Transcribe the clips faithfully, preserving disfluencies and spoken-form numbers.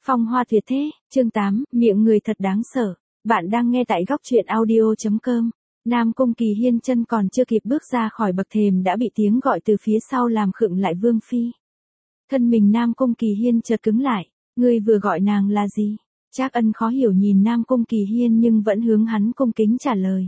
Phong hoa tuyệt thế, chương tám, miệng người thật đáng sợ. Bạn đang nghe tại góc truyện audio chấm com. Nam Cung Kỳ Hiên chân còn chưa kịp bước ra khỏi bậc thềm đã bị tiếng gọi từ phía sau làm khựng lại Vương Phi. Thân mình Nam Cung Kỳ Hiên chợt cứng lại, ngươi vừa gọi nàng là gì? Trác Ân khó hiểu nhìn Nam Cung Kỳ Hiên nhưng vẫn hướng hắn cung kính trả lời.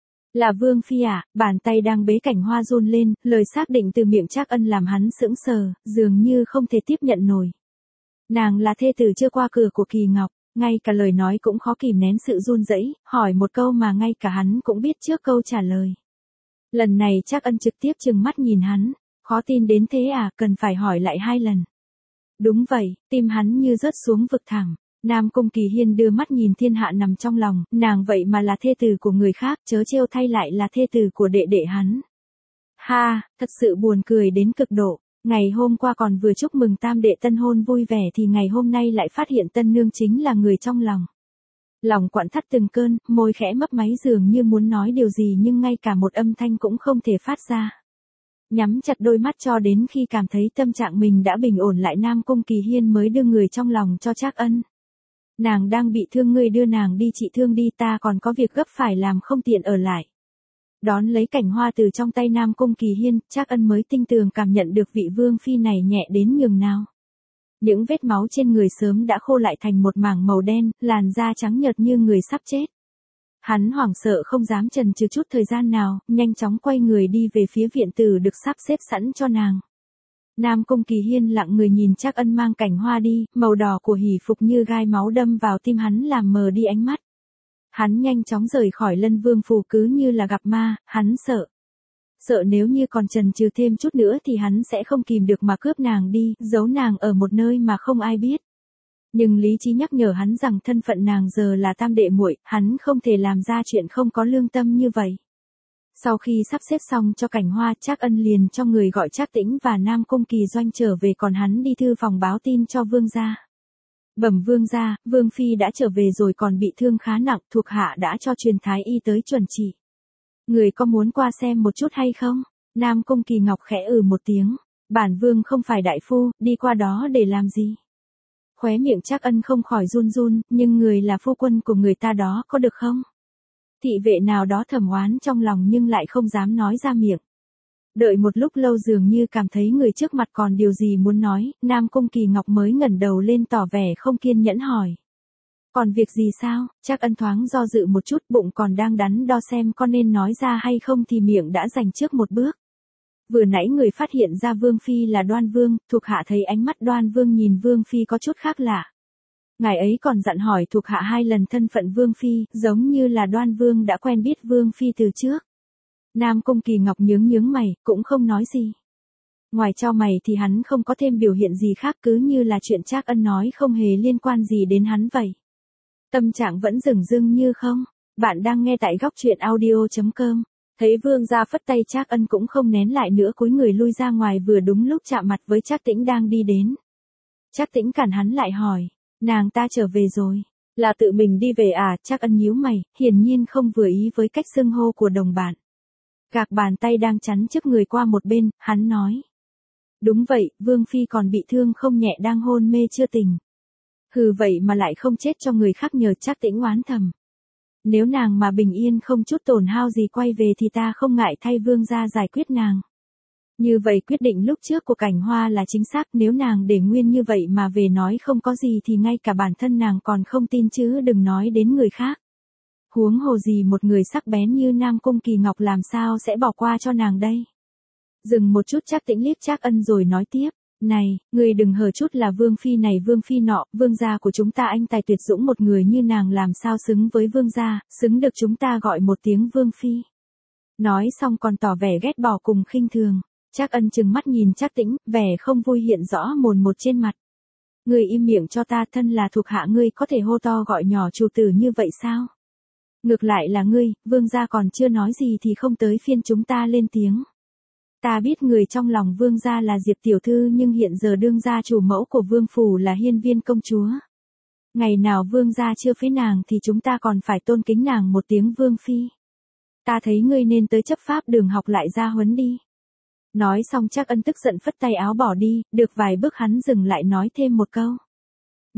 Là Vương Phi à? Bàn tay đang bế cảnh hoa run lên, lời xác định từ miệng Trác Ân làm hắn sững sờ, dường như không thể tiếp nhận nổi. Nàng là thê tử chưa qua cửa của Kỳ Ngọc, ngay cả lời nói cũng khó kìm nén sự run rẩy, hỏi một câu mà ngay cả hắn cũng biết trước câu trả lời. Lần này Trác Ân trực tiếp trừng mắt nhìn hắn, khó tin đến thế à, cần phải hỏi lại hai lần. Đúng vậy, tim hắn như rớt xuống vực thẳm. Nam Cung Kỳ Hiên đưa mắt nhìn thiên hạ nằm trong lòng, nàng vậy mà là thê tử của người khác, chớ trêu thay lại là thê tử của đệ đệ hắn. Ha, thật sự buồn cười đến cực độ. Ngày hôm qua còn vừa chúc mừng tam đệ tân hôn vui vẻ thì ngày hôm nay lại phát hiện tân nương chính là người trong lòng. Lòng quặn thắt từng cơn, môi khẽ mấp máy dường như muốn nói điều gì nhưng ngay cả một âm thanh cũng không thể phát ra. Nhắm chặt đôi mắt cho đến khi cảm thấy tâm trạng mình đã bình ổn lại Nam Cung Kỳ Hiên mới đưa người trong lòng cho Trác Ân. Nàng đang bị thương, ngươi đưa nàng đi trị thương đi, ta còn có việc gấp phải làm không tiện ở lại. Đón lấy cảnh hoa từ trong tay Nam Cung Kỳ Hiên, Trác Ân mới tinh tường cảm nhận được vị Vương Phi này nhẹ đến nhường nào. Những vết máu trên người sớm đã khô lại thành một mảng màu đen, làn da trắng nhợt như người sắp chết. Hắn hoảng sợ không dám chần chừ chút thời gian nào, nhanh chóng quay người đi về phía viện tử được sắp xếp sẵn cho nàng. Nam Cung Kỳ Hiên lặng người nhìn Trác Ân mang cảnh hoa đi, màu đỏ của hỷ phục như gai máu đâm vào tim hắn làm mờ đi ánh mắt. Hắn nhanh chóng rời khỏi Lân Vương phủ cứ như là gặp ma, hắn sợ. Sợ nếu như còn chần chừ thêm chút nữa thì hắn sẽ không kìm được mà cướp nàng đi, giấu nàng ở một nơi mà không ai biết. Nhưng lý trí nhắc nhở hắn rằng thân phận nàng giờ là tam đệ muội, hắn không thể làm ra chuyện không có lương tâm như vậy. Sau khi sắp xếp xong cho cảnh hoa, Trác Ân liền cho người gọi Trác Tĩnh và Nam Cung Kỳ Doanh trở về, còn hắn đi thư phòng báo tin cho vương gia. Bẩm vương gia, Vương Phi đã trở về rồi, còn bị thương khá nặng, thuộc hạ đã cho truyền thái y tới chuẩn trị. Người có muốn qua xem một chút hay không? Nam Cung Kỳ Ngọc khẽ ừ một tiếng, bản vương không phải đại phu, đi qua đó để làm gì? Khóe miệng Trác Ân không khỏi run run, nhưng người là phu quân của người ta đó có được không? Thị vệ nào đó thầm oán trong lòng nhưng lại không dám nói ra miệng. Đợi một lúc lâu dường như cảm thấy người trước mặt còn điều gì muốn nói, Nam Cung Kỳ Ngọc mới ngẩng đầu lên tỏ vẻ không kiên nhẫn hỏi. Còn việc gì sao? Trác Ân thoáng do dự một chút, bụng còn đang đắn đo xem có nên nói ra hay không thì miệng đã giành trước một bước. Vừa nãy người phát hiện ra Vương Phi là Đoan Vương, thuộc hạ thấy ánh mắt Đoan Vương nhìn Vương Phi có chút khác lạ. Ngài ấy còn dặn hỏi thuộc hạ hai lần thân phận Vương Phi, giống như là Đoan Vương đã quen biết Vương Phi từ trước. Nam Cung Kỳ Ngọc nhướng nhướng mày, cũng không nói gì. Ngoài chau mày thì hắn không có thêm biểu hiện gì khác, cứ như là chuyện Trác Ân nói không hề liên quan gì đến hắn vậy. Tâm trạng vẫn dửng dưng như không. Bạn đang nghe tại góc truyện audio chấm com. Thấy vương gia phất tay, Trác Ân cũng không nén lại nữa, cúi người lui ra ngoài, vừa đúng lúc chạm mặt với Trác Tĩnh đang đi đến. Trác Tĩnh cản hắn lại hỏi, nàng ta trở về rồi, là tự mình đi về à? Trác Ân nhíu mày, hiển nhiên không vừa ý với cách xưng hô của đồng bạn. Gạc bàn tay đang chắn trước người qua một bên, hắn nói. Đúng vậy, Vương Phi còn bị thương không nhẹ, đang hôn mê chưa tỉnh. Hừ, vậy mà lại không chết cho người khác nhờ. Trác Tĩnh oán thầm. Nếu nàng mà bình yên không chút tổn hao gì quay về thì ta không ngại thay vương gia giải quyết nàng. Như vậy quyết định lúc trước của cảnh hoa là chính xác, nếu nàng để nguyên như vậy mà về nói không có gì thì ngay cả bản thân nàng còn không tin chứ đừng nói đến người khác. Huống hồ gì một người sắc bén như Nam Cung Kỳ Ngọc làm sao sẽ bỏ qua cho nàng đây. Dừng một chút, Trác Tĩnh liếc Trác Ân rồi nói tiếp. Này, người đừng hờ chút là Vương Phi này Vương Phi nọ, vương gia của chúng ta anh tài tuyệt dũng, một người như nàng làm sao xứng với vương gia, xứng được chúng ta gọi một tiếng Vương Phi. Nói xong còn tỏ vẻ ghét bỏ cùng khinh thường. Trác Ân trừng mắt nhìn Trác Tĩnh, vẻ không vui hiện rõ mồn một trên mặt. Người im miệng cho ta, thân là thuộc hạ ngươi có thể hô to gọi nhỏ chủ tử như vậy sao? Ngược lại là ngươi, vương gia còn chưa nói gì thì không tới phiên chúng ta lên tiếng. Ta biết người trong lòng vương gia là Diệp tiểu thư, nhưng hiện giờ đương gia chủ mẫu của vương phủ là Hiên Viên công chúa. Ngày nào vương gia chưa phế nàng thì chúng ta còn phải tôn kính nàng một tiếng Vương Phi. Ta thấy ngươi nên tới chấp pháp đường học lại gia huấn đi. Nói xong Trác Ân tức giận phất tay áo bỏ đi, được vài bước hắn dừng lại nói thêm một câu.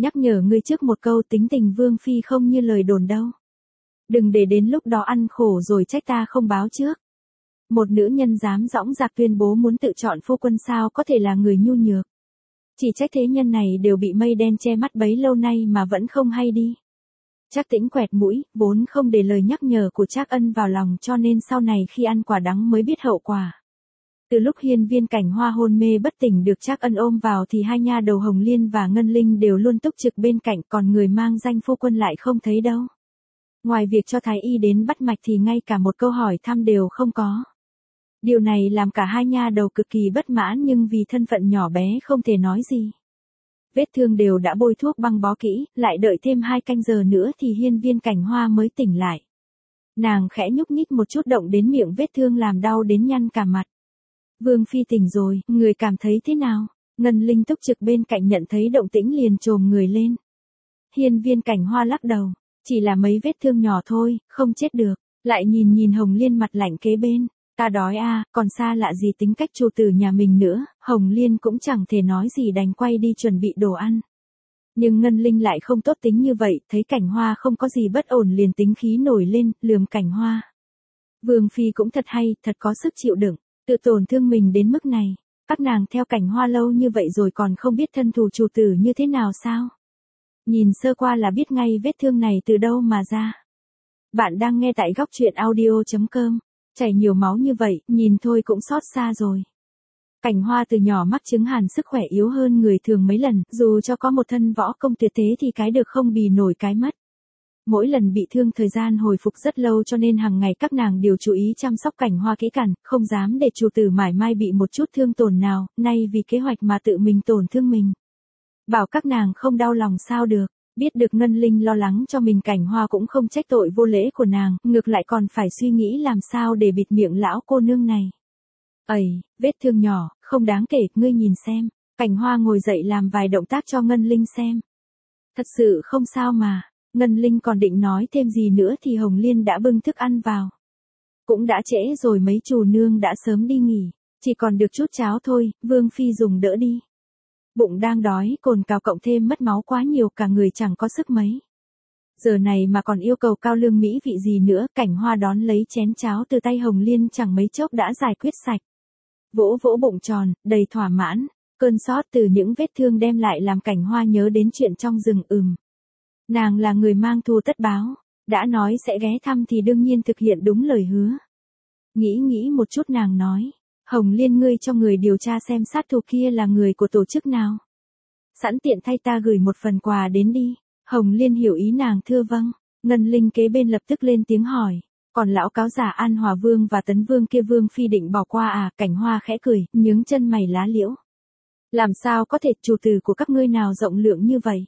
nhắc nhở ngươi trước một câu, tính tình Vương Phi không như lời đồn đâu. Đừng để đến lúc đó ăn khổ rồi trách ta không báo trước. Một nữ nhân dám dõng dạc tuyên bố muốn tự chọn phu quân sao có thể là người nhu nhược. Chỉ trách thế nhân này đều bị mây đen che mắt bấy lâu nay mà vẫn không hay đi. Trác Tĩnh quẹt mũi, vốn không để lời nhắc nhở của Trác Ân vào lòng cho nên sau này khi ăn quả đắng mới biết hậu quả. Từ lúc Hiên Viên Cảnh Hoa hôn mê bất tỉnh được Trác Ân ôm vào thì hai nha đầu Hồng Liên và Ngân Linh đều luôn túc trực bên cạnh, còn người mang danh phu quân lại không thấy đâu. Ngoài việc cho thái y đến bắt mạch thì ngay cả một câu hỏi thăm đều không có. Điều này làm cả hai nha đầu cực kỳ bất mãn nhưng vì thân phận nhỏ bé không thể nói gì. Vết thương đều đã bôi thuốc băng bó kỹ, lại đợi thêm hai canh giờ nữa thì Hiên Viên Cảnh Hoa mới tỉnh lại. Nàng khẽ nhúc nhích một chút động đến miệng vết thương làm đau đến nhăn cả mặt. Vương Phi tỉnh rồi, người cảm thấy thế nào? Ngân Linh túc trực bên cạnh nhận thấy động tĩnh liền chồm người lên. Hiên Viên Cảnh Hoa lắc đầu, chỉ là mấy vết thương nhỏ thôi, không chết được. Lại nhìn nhìn Hồng Liên mặt lạnh kế bên. Ta đói à, còn xa lạ gì tính cách chủ tử nhà mình nữa, Hồng Liên cũng chẳng thể nói gì đành quay đi chuẩn bị đồ ăn. Nhưng Ngân Linh lại không tốt tính như vậy, thấy Cảnh Hoa không có gì bất ổn liền tính khí nổi lên, lườm Cảnh Hoa. Vương Phi cũng thật hay, thật có sức chịu đựng, tự tổn thương mình đến mức này. Các nàng theo Cảnh Hoa lâu như vậy rồi còn không biết thân thù chủ tử như thế nào sao? Nhìn sơ qua là biết ngay vết thương này từ đâu mà ra. Bạn đang nghe tại góc truyện audio chấm com. Chảy nhiều máu như vậy, nhìn thôi cũng xót xa rồi. Cảnh Hoa từ nhỏ mắc chứng hàn, sức khỏe yếu hơn người thường mấy lần, dù cho có một thân võ công tuyệt thế thì cái được không bì nổi cái mất. Mỗi lần bị thương thời gian hồi phục rất lâu cho nên hàng ngày các nàng đều chú ý chăm sóc Cảnh Hoa kỹ càng, không dám để chủ tử mãi mai bị một chút thương tổn nào, nay vì kế hoạch mà tự mình tổn thương mình. Bảo các nàng không đau lòng sao được. Biết được Ngân Linh lo lắng cho mình, Cảnh Hoa cũng không trách tội vô lễ của nàng, ngược lại còn phải suy nghĩ làm sao để bịt miệng lão cô nương này. Ây, vết thương nhỏ, không đáng kể, ngươi nhìn xem. Cảnh Hoa ngồi dậy làm vài động tác cho Ngân Linh xem. Thật sự không sao mà. Ngân Linh còn định nói thêm gì nữa thì Hồng Liên đã bưng thức ăn vào. Cũng đã trễ rồi, mấy chủ nương đã sớm đi nghỉ, chỉ còn được chút cháo thôi, Vương Phi dùng đỡ đi. Bụng đang đói, cồn cào cộng thêm mất máu quá nhiều, cả người chẳng có sức mấy. Giờ này mà còn yêu cầu cao lương mỹ vị gì nữa, Cảnh Hoa đón lấy chén cháo từ tay Hồng Liên chẳng mấy chốc đã giải quyết sạch. Vỗ vỗ bụng tròn, đầy thỏa mãn, cơn sót từ những vết thương đem lại làm Cảnh Hoa nhớ đến chuyện trong rừng. Ừm. Nàng là người mang thù tất báo, đã nói sẽ ghé thăm thì đương nhiên thực hiện đúng lời hứa. Nghĩ nghĩ một chút nàng nói. Hồng Liên, ngươi cho người điều tra xem sát thủ kia là người của tổ chức nào. Sẵn tiện thay ta gửi một phần quà đến đi. Hồng Liên hiểu ý nàng thưa vâng. Ngân Linh kế bên lập tức lên tiếng hỏi. Còn lão cáo giả An Hòa Vương và Tấn Vương kia Vương Phi định bỏ qua à? Cảnh Hoa khẽ cười, nhướng chân mày lá liễu. Làm sao có thể, chủ tử của các ngươi nào rộng lượng như vậy?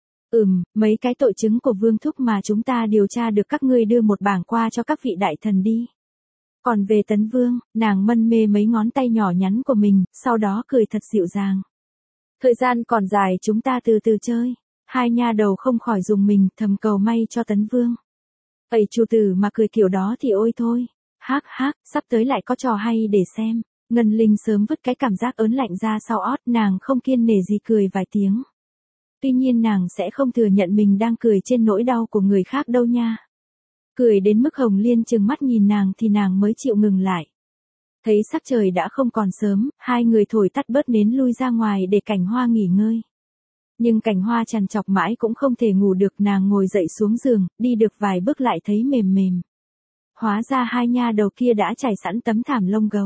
Ừm, mấy cái tội chứng của Vương Thúc mà chúng ta điều tra được, các ngươi đưa một bảng qua cho các vị đại thần đi. Còn về Tấn Vương, nàng mân mê mấy ngón tay nhỏ nhắn của mình, sau đó cười thật dịu dàng. Thời gian còn dài, chúng ta từ từ chơi. Hai nha đầu không khỏi dùng mình, thầm cầu may cho Tấn Vương. Ây, chủ tử mà cười kiểu đó thì ôi thôi. Hác hác, sắp tới lại có trò hay để xem. Ngân Linh sớm vứt cái cảm giác ớn lạnh ra sau ót, nàng không kiêng nể gì cười vài tiếng. Tuy nhiên nàng sẽ không thừa nhận mình đang cười trên nỗi đau của người khác đâu nha. Cười đến mức Hồng Liên trừng mắt nhìn nàng thì nàng mới chịu ngừng lại. Thấy sắc trời đã không còn sớm, hai người thổi tắt bớt nến lui ra ngoài để Cảnh Hoa nghỉ ngơi. Nhưng Cảnh Hoa trằn trọc mãi cũng không thể ngủ được, nàng ngồi dậy xuống giường, đi được vài bước lại thấy mềm mềm. Hóa ra hai nha đầu kia đã trải sẵn tấm thảm lông gấu.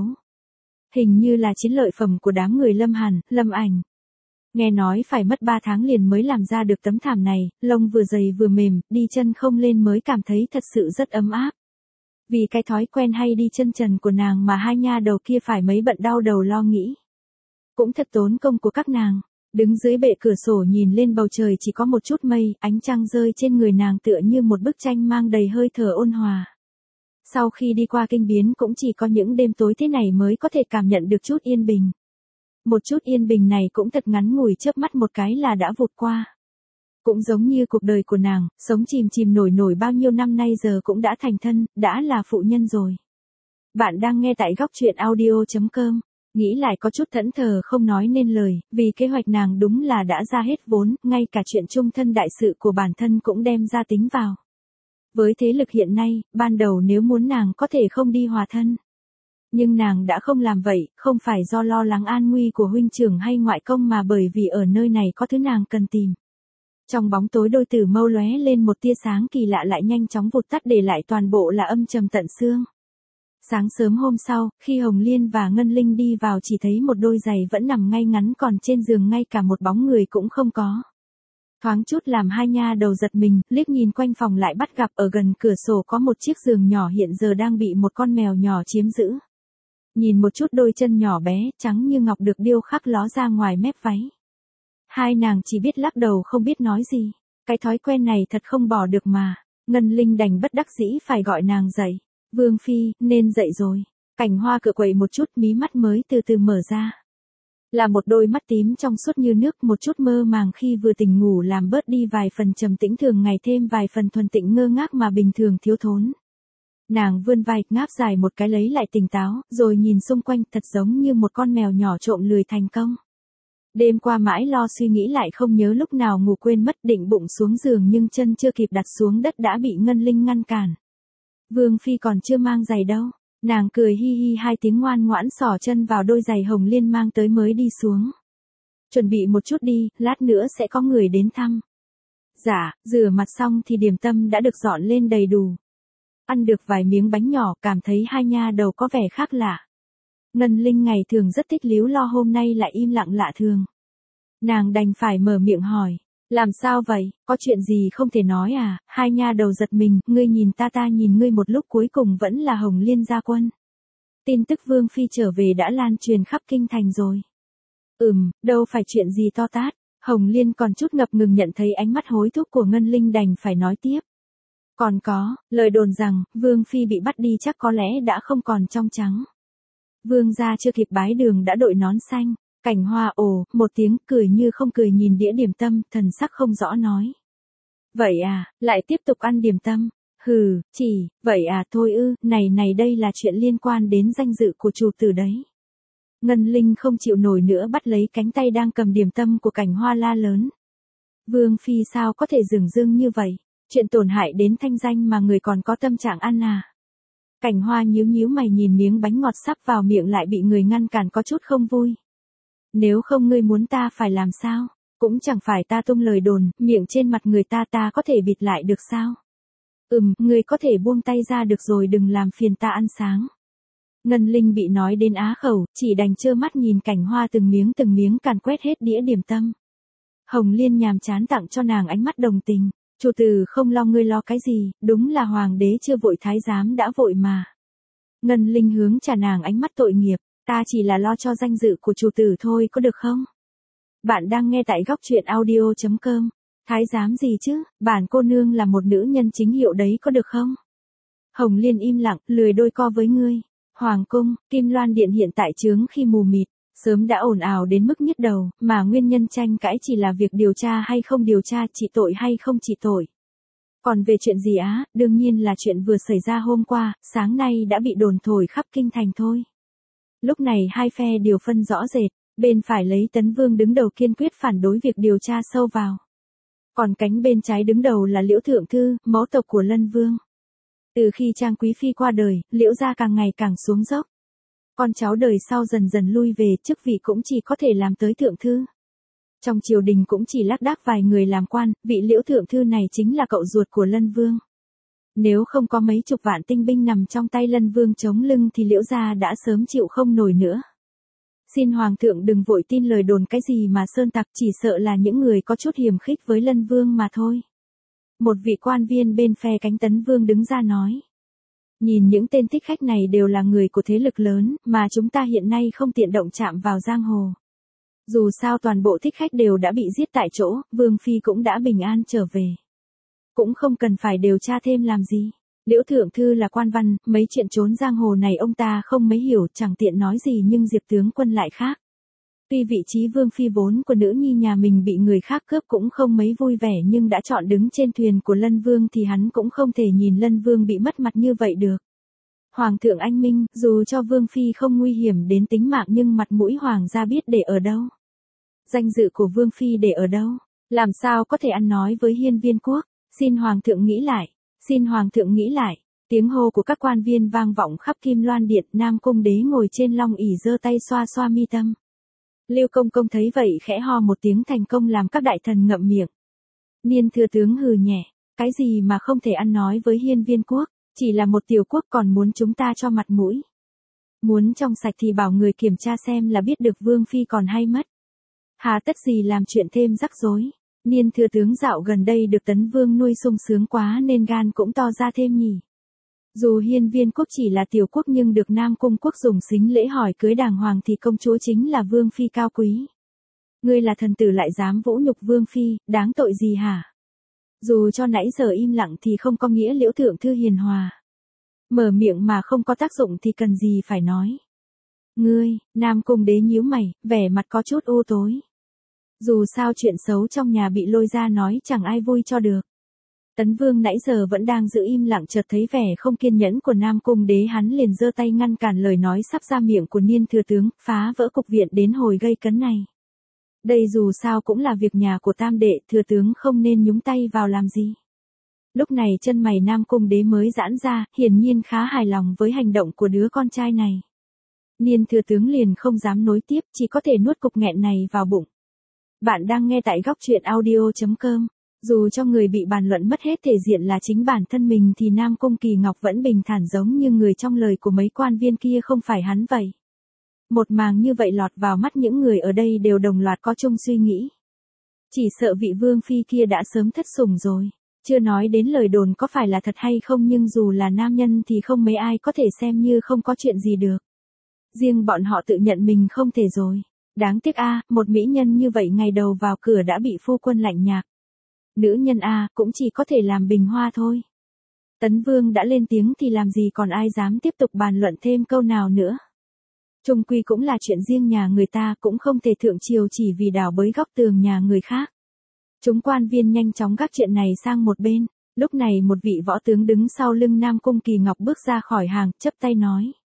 Hình như là chiến lợi phẩm của đám người Lâm Hàn, Lâm Ảnh. Nghe nói phải mất ba tháng liền mới làm ra được tấm thảm này, lông vừa dày vừa mềm, đi chân không lên mới cảm thấy thật sự rất ấm áp. Vì cái thói quen hay đi chân trần của nàng mà hai nha đầu kia phải mấy bận đau đầu lo nghĩ. Cũng thật tốn công của các nàng, đứng dưới bệ cửa sổ nhìn lên bầu trời chỉ có một chút mây, ánh trăng rơi trên người nàng tựa như một bức tranh mang đầy hơi thở ôn hòa. Sau khi đi qua kinh biến cũng chỉ có những đêm tối thế này mới có thể cảm nhận được chút yên bình. Một chút yên bình này cũng thật ngắn ngủi, chớp mắt một cái là đã vụt qua. Cũng giống như cuộc đời của nàng, sống chìm chìm nổi nổi bao nhiêu năm nay giờ cũng đã thành thân, đã là phụ nhân rồi. Bạn đang nghe tại góc truyện audio chấm com. Nghĩ lại có chút thẫn thờ không nói nên lời, vì kế hoạch nàng đúng là đã ra hết vốn, ngay cả chuyện chung thân đại sự của bản thân cũng đem ra tính vào. Với thế lực hiện nay, ban đầu nếu muốn nàng có thể không đi hòa thân. Nhưng nàng đã không làm vậy, không phải do lo lắng an nguy của huynh trưởng hay ngoại công mà bởi vì ở nơi này có thứ nàng cần tìm. Trong bóng tối đôi tử mâu lóe lên một tia sáng kỳ lạ lại nhanh chóng vụt tắt để lại toàn bộ là âm trầm tận xương. Sáng sớm hôm sau, khi Hồng Liên và Ngân Linh đi vào chỉ thấy một đôi giày vẫn nằm ngay ngắn còn trên giường ngay cả một bóng người cũng không có. Thoáng chút làm hai nha đầu giật mình, liếc nhìn quanh phòng lại bắt gặp ở gần cửa sổ có một chiếc giường nhỏ hiện giờ đang bị một con mèo nhỏ chiếm giữ. Nhìn một chút đôi chân nhỏ bé, trắng như ngọc được điêu khắc ló ra ngoài mép váy. Hai nàng chỉ biết lắc đầu không biết nói gì. Cái thói quen này thật không bỏ được mà. Ngân Linh đành bất đắc dĩ phải gọi nàng dậy. Vương Phi, nên dậy rồi. Cảnh Hoa cựa quậy một chút, mí mắt mới từ từ mở ra. Là một đôi mắt tím trong suốt như nước, một chút mơ màng khi vừa tỉnh ngủ làm bớt đi vài phần trầm tĩnh thường ngày, thêm vài phần thuần tịnh ngơ ngác mà bình thường thiếu thốn. Nàng vươn vai, ngáp dài một cái lấy lại tỉnh táo, rồi nhìn xung quanh thật giống như một con mèo nhỏ trộm lười thành công. Đêm qua mãi lo suy nghĩ lại không nhớ lúc nào ngủ quên mất, định bụng xuống giường nhưng chân chưa kịp đặt xuống đất đã bị Ngân Linh ngăn cản. Vương Phi còn chưa mang giày đâu. Nàng cười hi hi hai tiếng ngoan ngoãn xỏ chân vào đôi giày Hồng Liên mang tới mới đi xuống. Chuẩn bị một chút đi, lát nữa sẽ có người đến thăm. Dạ, rửa mặt xong thì điểm tâm đã được dọn lên đầy đủ. Ăn được vài miếng bánh nhỏ cảm thấy hai nha đầu có vẻ khác lạ. Ngân Linh ngày thường rất thích líu lo hôm nay lại im lặng lạ thường. Nàng đành phải mở miệng hỏi. Làm sao vậy, có chuyện gì không thể nói à? Hai nha đầu giật mình, ngươi nhìn ta ta nhìn ngươi một lúc cuối cùng vẫn là Hồng Liên ra quân. Tin tức Vương Phi trở về đã lan truyền khắp kinh thành rồi. Ừm, đâu phải chuyện gì to tát. Hồng Liên còn chút ngập ngừng nhận thấy ánh mắt hối thúc của Ngân Linh đành phải nói tiếp. Còn có, lời đồn rằng, Vương Phi bị bắt đi chắc có lẽ đã không còn trong trắng. Vương gia chưa kịp bái đường đã đội nón xanh. Cảnh Hoa ồ, một tiếng cười như không cười nhìn đĩa điểm tâm, thần sắc không rõ nói. Vậy à, lại tiếp tục ăn điểm tâm. Hừ, chỉ, vậy à thôi ư, này này đây là chuyện liên quan đến danh dự của chủ tử đấy. Ngân Linh không chịu nổi nữa bắt lấy cánh tay đang cầm điểm tâm của Cảnh Hoa la lớn. Vương Phi sao có thể dửng dưng như vậy, chuyện tổn hại đến thanh danh mà người còn có tâm trạng ăn à. Cảnh Hoa nhíu nhíu mày nhìn miếng bánh ngọt sắp vào miệng lại bị người ngăn cản có chút không vui. Nếu không ngươi muốn ta phải làm sao? Cũng chẳng phải ta tung lời đồn, miệng trên mặt người ta ta có thể bịt lại được sao? Ừm, ngươi có thể buông tay ra được rồi đừng làm phiền ta ăn sáng. Ngân Linh bị nói đến á khẩu, chỉ đành trơ mắt nhìn Cảnh Hoa từng miếng từng miếng càn quét hết đĩa điểm tâm. Hồng Liên nhàm chán tặng cho nàng ánh mắt đồng tình. Chủ tử không lo ngươi lo cái gì, đúng là hoàng đế chưa vội thái giám đã vội mà. Ngân Linh hướng trả nàng ánh mắt tội nghiệp. Ta chỉ là lo cho danh dự của chủ tử thôi có được không? Bạn đang nghe tại góc truyện audio chấm com. Thái giám gì chứ, bản cô nương là một nữ nhân chính hiệu đấy có được không? Hồng Liên im lặng, lười đôi co với ngươi. Hoàng cung, Kim Loan Điện hiện tại chướng khi mù mịt, sớm đã ồn ào đến mức nhức đầu, mà nguyên nhân tranh cãi chỉ là việc điều tra hay không điều tra, trị tội hay không trị tội. Còn về chuyện gì á, đương nhiên là chuyện vừa xảy ra hôm qua, sáng nay đã bị đồn thổi khắp kinh thành thôi. Lúc này hai phe đều phân rõ rệt, bên phải lấy Tấn Vương đứng đầu kiên quyết phản đối việc điều tra sâu vào. Còn cánh bên trái đứng đầu là Liễu Thượng Thư, mẫu tộc của Lân Vương. Từ khi Trang Quý Phi qua đời, Liễu gia càng ngày càng xuống dốc. Con cháu đời sau dần dần lui về, chức vị cũng chỉ có thể làm tới Thượng Thư. Trong triều đình cũng chỉ lác đác vài người làm quan, vị Liễu Thượng Thư này chính là cậu ruột của Lân Vương. Nếu không có mấy chục vạn tinh binh nằm trong tay Lân Vương chống lưng thì Liễu gia đã sớm chịu không nổi nữa. Xin Hoàng thượng đừng vội tin lời đồn cái gì mà sơn tặc, chỉ sợ là những người có chút hiềm khích với Lân Vương mà thôi. Một vị quan viên bên phe cánh Tấn Vương đứng ra nói. Nhìn những tên thích khách này đều là người của thế lực lớn, mà chúng ta hiện nay không tiện động chạm vào giang hồ. Dù sao toàn bộ thích khách đều đã bị giết tại chỗ, Vương Phi cũng đã bình an trở về. Cũng không cần phải điều tra thêm làm gì. Liễu Thượng Thư là quan văn, mấy chuyện trốn giang hồ này ông ta không mấy hiểu, chẳng tiện nói gì, nhưng Diệp tướng quân lại khác. Tuy vị trí Vương Phi vốn của nữ nhi nhà mình bị người khác cướp cũng không mấy vui vẻ, nhưng đã chọn đứng trên thuyền của Lân Vương thì hắn cũng không thể nhìn Lân Vương bị mất mặt như vậy được. Hoàng thượng anh minh, dù cho Vương Phi không nguy hiểm đến tính mạng nhưng mặt mũi Hoàng gia biết để ở đâu. Danh dự của Vương Phi để ở đâu. Làm sao có thể ăn nói với hiên viên quốc. Xin Hoàng thượng nghĩ lại. Xin Hoàng thượng nghĩ lại. Tiếng hô của các quan viên vang vọng khắp Kim Loan Điện. Nam Cung Đế ngồi trên long ỷ giơ tay xoa xoa mi tâm. Lưu Công Công thấy vậy khẽ ho một tiếng thành công làm các đại thần ngậm miệng. Niên thừa tướng hừ nhẹ. Cái gì mà không thể ăn nói với hiên viên quốc. Chỉ là một tiểu quốc còn muốn chúng ta cho mặt mũi. Muốn trong sạch thì bảo người kiểm tra xem là biết được Vương Phi còn hay mất. Hà tất gì làm chuyện thêm rắc rối. Niên thừa tướng dạo gần đây được Tấn Vương nuôi sung sướng quá nên gan cũng to ra thêm nhỉ. Dù hiên viên quốc chỉ là tiểu quốc nhưng được Nam Cung quốc dùng sính lễ hỏi cưới đàng hoàng thì công chúa chính là Vương Phi cao quý. Ngươi là thần tử lại dám vũ nhục Vương Phi, đáng tội gì hả? Dù cho nãy giờ im lặng thì không có nghĩa Liễu thượng thư hiền hòa. Mở miệng mà không có tác dụng thì cần gì phải nói. Ngươi, Nam Cung Đế nhíu mày, vẻ mặt có chút u tối. Dù sao chuyện xấu trong nhà bị lôi ra nói chẳng ai vui cho được. Tấn Vương nãy giờ vẫn đang giữ im lặng chợt thấy vẻ không kiên nhẫn của Nam Cung Đế hắn liền giơ tay ngăn cản lời nói sắp ra miệng của Niên thừa tướng, phá vỡ cục diện đến hồi gây cấn này. Đây dù sao cũng là việc nhà của tam đệ, thừa tướng không nên nhúng tay vào làm gì. Lúc này chân mày Nam Cung Đế mới giãn ra, hiển nhiên khá hài lòng với hành động của đứa con trai này. Niên thừa tướng liền không dám nối tiếp, chỉ có thể nuốt cục nghẹn này vào bụng. Bạn đang nghe tại góc truyện audio chấm com. Dù cho người bị bàn luận mất hết thể diện là chính bản thân mình thì Nam Cung Kỳ Ngọc vẫn bình thản giống như người trong lời của mấy quan viên kia không phải hắn vậy. Một màng như vậy lọt vào mắt những người ở đây đều đồng loạt có chung suy nghĩ. Chỉ sợ vị Vương Phi kia đã sớm thất sủng rồi. Chưa nói đến lời đồn có phải là thật hay không nhưng dù là nam nhân thì không mấy ai có thể xem như không có chuyện gì được. Riêng bọn họ tự nhận mình không thể rồi. Đáng tiếc a, một mỹ nhân như vậy ngày đầu vào cửa đã bị phu quân lạnh nhạt. Nữ nhân a, cũng chỉ có thể làm bình hoa thôi. Tấn Vương đã lên tiếng thì làm gì còn ai dám tiếp tục bàn luận thêm câu nào nữa. Chung quy cũng là chuyện riêng nhà người ta cũng không thể thượng triều chỉ vì đào bới góc tường nhà người khác. Chúng quan viên nhanh chóng gác chuyện này sang một bên. Lúc này một vị võ tướng đứng sau lưng Nam Cung Kỳ Ngọc bước ra khỏi hàng, chắp tay nói.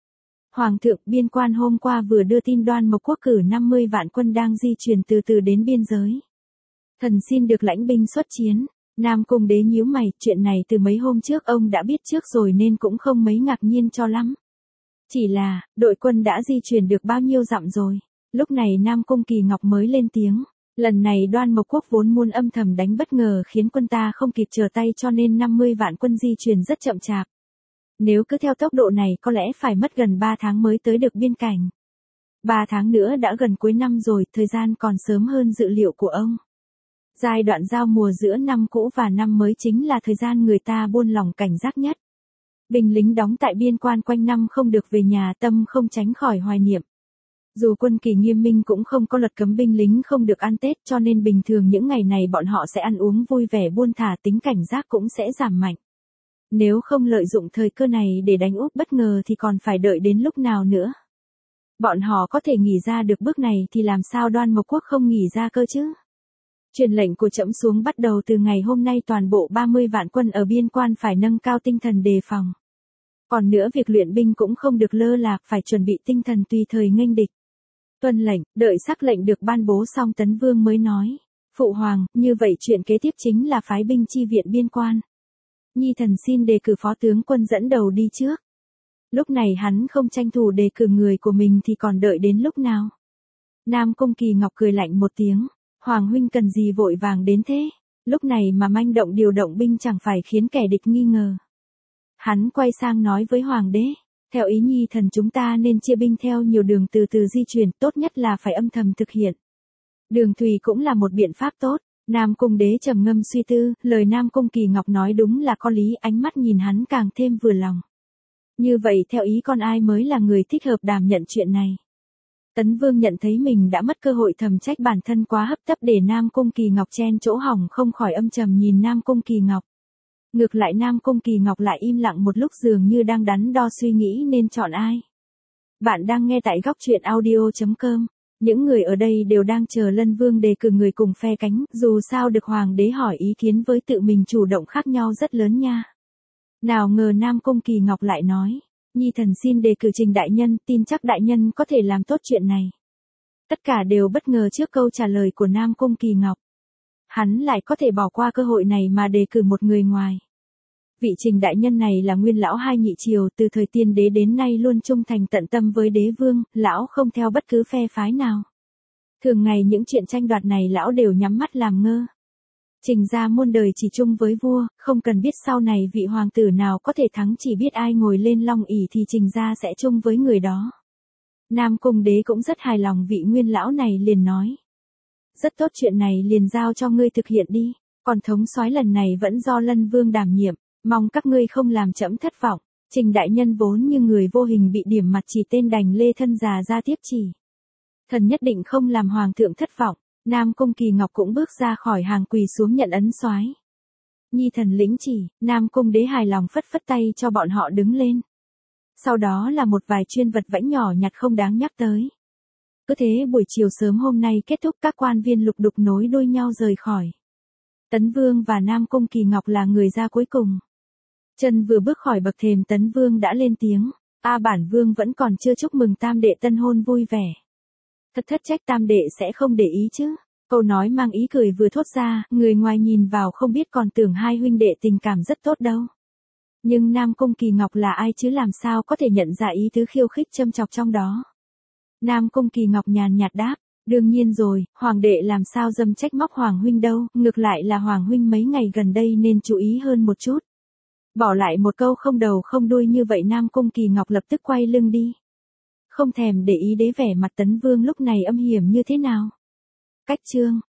Hoàng thượng, biên quan hôm qua vừa đưa tin Đoan Mộc Quốc cử năm mươi vạn quân đang di chuyển từ từ đến biên giới. Thần xin được lãnh binh xuất chiến. Nam Cung Đế nhíu mày, chuyện này từ mấy hôm trước ông đã biết trước rồi nên cũng không mấy ngạc nhiên cho lắm. Chỉ là, đội quân đã di chuyển được bao nhiêu dặm rồi. Lúc này Nam Cung Kỳ Ngọc mới lên tiếng. Lần này Đoan Mộc Quốc vốn muốn âm thầm đánh bất ngờ khiến quân ta không kịp trở tay cho nên năm mươi vạn quân di chuyển rất chậm chạp. Nếu cứ theo tốc độ này có lẽ phải mất gần ba tháng mới tới được biên cảnh. ba tháng nữa đã gần cuối năm rồi, thời gian còn sớm hơn dự liệu của ông. Giai đoạn giao mùa giữa năm cũ và năm mới chính là thời gian người ta buông lỏng cảnh giác nhất. Binh lính đóng tại biên quan quanh năm không được về nhà, tâm không tránh khỏi hoài niệm. Dù quân kỳ nghiêm minh cũng không có luật cấm binh lính không được ăn Tết cho nên bình thường những ngày này bọn họ sẽ ăn uống vui vẻ buôn thả, tính cảnh giác cũng sẽ giảm mạnh. Nếu không lợi dụng thời cơ này để đánh úp bất ngờ thì còn phải đợi đến lúc nào nữa. Bọn họ có thể nghỉ ra được bước này thì làm sao Đoan Mộc Quốc không nghỉ ra cơ chứ? Truyền lệnh của trẫm xuống bắt đầu từ ngày hôm nay toàn bộ ba mươi vạn quân ở biên quan phải nâng cao tinh thần đề phòng. Còn nữa việc luyện binh cũng không được lơ là, phải chuẩn bị tinh thần tùy thời nghênh địch. Tuân lệnh, đợi sắc lệnh được ban bố xong Tấn Vương mới nói. Phụ hoàng, như vậy chuyện kế tiếp chính là phái binh chi viện biên quan. Nhi thần xin đề cử phó tướng quân dẫn đầu đi trước. Lúc này hắn không tranh thủ đề cử người của mình thì còn đợi đến lúc nào? Nam Cung Kỳ Ngọc cười lạnh một tiếng. Hoàng huynh cần gì vội vàng đến thế? Lúc này mà manh động điều động binh chẳng phải khiến kẻ địch nghi ngờ. Hắn quay sang nói với Hoàng đế. Theo ý nhi thần chúng ta nên chia binh theo nhiều đường từ từ di chuyển, tốt nhất là phải âm thầm thực hiện. Đường thủy cũng là một biện pháp tốt. Nam Cung Đế trầm ngâm suy tư, lời Nam Cung Kỳ Ngọc nói đúng là có lý, ánh mắt nhìn hắn càng thêm vừa lòng. Như vậy theo ý con ai mới là người thích hợp đảm nhận chuyện này? Tấn Vương nhận thấy mình đã mất cơ hội thầm trách bản thân quá hấp tấp để Nam Cung Kỳ Ngọc chen chỗ hỏng không khỏi âm trầm nhìn Nam Cung Kỳ Ngọc. Ngược lại Nam Cung Kỳ Ngọc lại im lặng một lúc dường như đang đắn đo suy nghĩ nên chọn ai. Bạn đang nghe tại góc truyện audio chấm com. Những người ở đây đều đang chờ Lân Vương đề cử người cùng phe cánh, dù sao được Hoàng đế hỏi ý kiến với tự mình chủ động khác nhau rất lớn nha. Nào ngờ Nam Cung Kỳ Ngọc lại nói, Nhi thần xin đề cử Trình đại nhân, tin chắc đại nhân có thể làm tốt chuyện này. Tất cả đều bất ngờ trước câu trả lời của Nam Cung Kỳ Ngọc. Hắn lại có thể bỏ qua cơ hội này mà đề cử một người ngoài. Vị Trình đại nhân này là nguyên lão hai nhị triều, từ thời tiên đế đến nay luôn trung thành tận tâm với đế vương, lão không theo bất cứ phe phái nào. Thường ngày những chuyện tranh đoạt này lão đều nhắm mắt làm ngơ. Trình gia muôn đời chỉ chung với vua, không cần biết sau này vị hoàng tử nào có thể thắng, chỉ biết ai ngồi lên long ỷ thì Trình gia sẽ chung với người đó. Nam Cung đế cũng rất hài lòng vị nguyên lão này, liền nói. Rất tốt, chuyện này liền giao cho ngươi thực hiện đi, còn thống soái lần này vẫn do Lân Vương đảm nhiệm, mong các ngươi không làm trẫm thất vọng. Trình đại nhân vốn như người vô hình bị điểm mặt chỉ tên đành lê thân già ra tiếp chỉ. Thần nhất định không làm hoàng thượng thất vọng. Nam Cung Kỳ Ngọc cũng bước ra khỏi hàng quỳ xuống nhận ấn soái. Nhi thần lĩnh chỉ. Nam Cung đế hài lòng phất phất tay cho bọn họ đứng lên. Sau đó là một vài chuyên vật vãnh nhỏ nhặt không đáng nhắc tới. Cứ thế buổi chiều sớm hôm nay kết thúc, các quan viên lục đục nối đuôi nhau rời khỏi. Tấn Vương và Nam Cung Kỳ Ngọc là người ra cuối cùng. Chân vừa bước khỏi bậc thềm, Tấn Vương đã lên tiếng. A bản Vương vẫn còn chưa chúc mừng tam đệ tân hôn vui vẻ. Thật thất trách tam đệ sẽ không để ý chứ. Câu nói mang ý cười vừa thốt ra, người ngoài nhìn vào không biết còn tưởng hai huynh đệ tình cảm rất tốt đâu. Nhưng Nam Cung Kỳ Ngọc là ai chứ, làm sao có thể nhận ra ý tứ khiêu khích châm chọc trong đó. Nam Cung Kỳ Ngọc nhàn nhạt đáp, đương nhiên rồi, hoàng đệ làm sao dâm trách móc hoàng huynh đâu, ngược lại là hoàng huynh mấy ngày gần đây nên chú ý hơn một chút. Bỏ lại một câu không đầu không đuôi như vậy, Nam Cung Kỳ Ngọc lập tức quay lưng đi. Không thèm để ý đến vẻ mặt Tấn Vương lúc này âm hiểm như thế nào. Cách chương